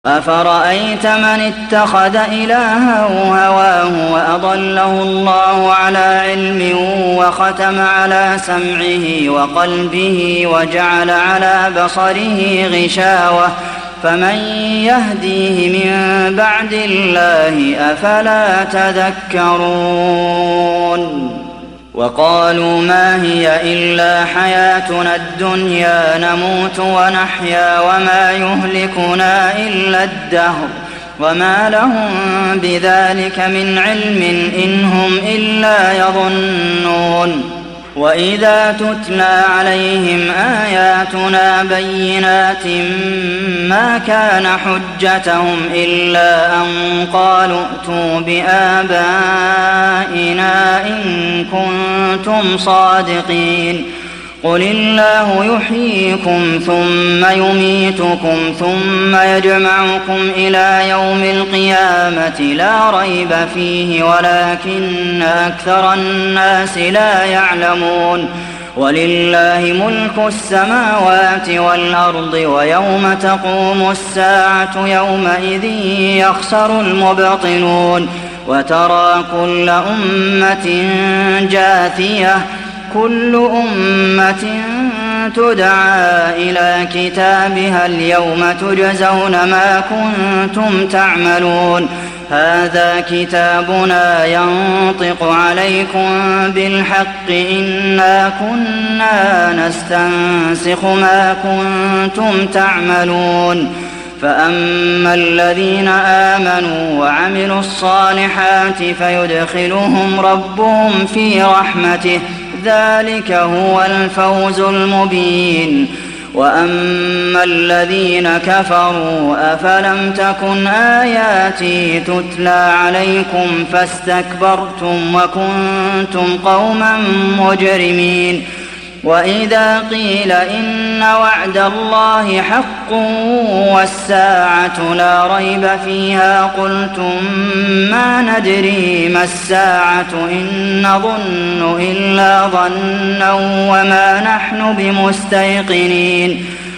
أفرأيت من اتخذ إلهه هواه وأضله الله على علم وختم على سمعه وقلبه وجعل على بصره غشاوة فمن يهديه من بعد الله أفلا تذكرون وقالوا ما هي إلا حياتنا الدنيا نموت ونحيا وما يهلكنا إلا الدهر وما لهم بذلك من علم إن هم إلا يظنون وإذا تتلى عليهم آياتنا بينات ما كان حجتهم إلا أن قالوا ائتوا بآبائنا إن كنتم صادقين قل الله يحييكم ثم يميتكم ثم يجمعكم إلى يوم القيامة لا ريب فيه ولكن أكثر الناس لا يعلمون ولله ملك السماوات والأرض ويوم تقوم الساعة يومئذ يخسر المبطلون وترى كل أمة جاثية كل أمة تدعى إلى كتابها اليوم تجزون ما كنتم تعملون هذا كتابنا ينطق عليكم بالحق إنا كنا نستنسخ ما كنتم تعملون فأما الذين آمنوا وعملوا الصالحات فيدخلهم ربهم في رحمته ذلك هو الفوز المبين وأما الذين كفروا أفلم تكن آياتي تتلى عليكم فاستكبرتم وكنتم قوما مجرمين وإذا قيل إن وعد الله حق والساعة لا ريب فيها قلتم ما ندري ما الساعة إن نظن إلا ظنا وما نحن بمستيقنين